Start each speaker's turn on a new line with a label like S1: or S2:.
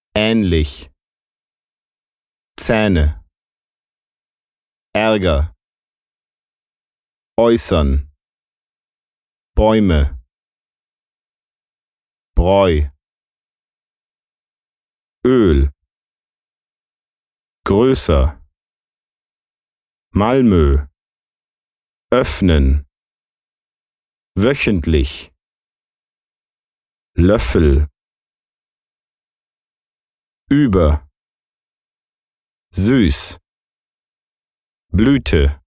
S1: ähnlich, Zähne, Ärger, äußern, Bäume, Bräu, Öl, größer, Malmö, öffnen, wöchentlich, Löffel, über, süß, Blüte.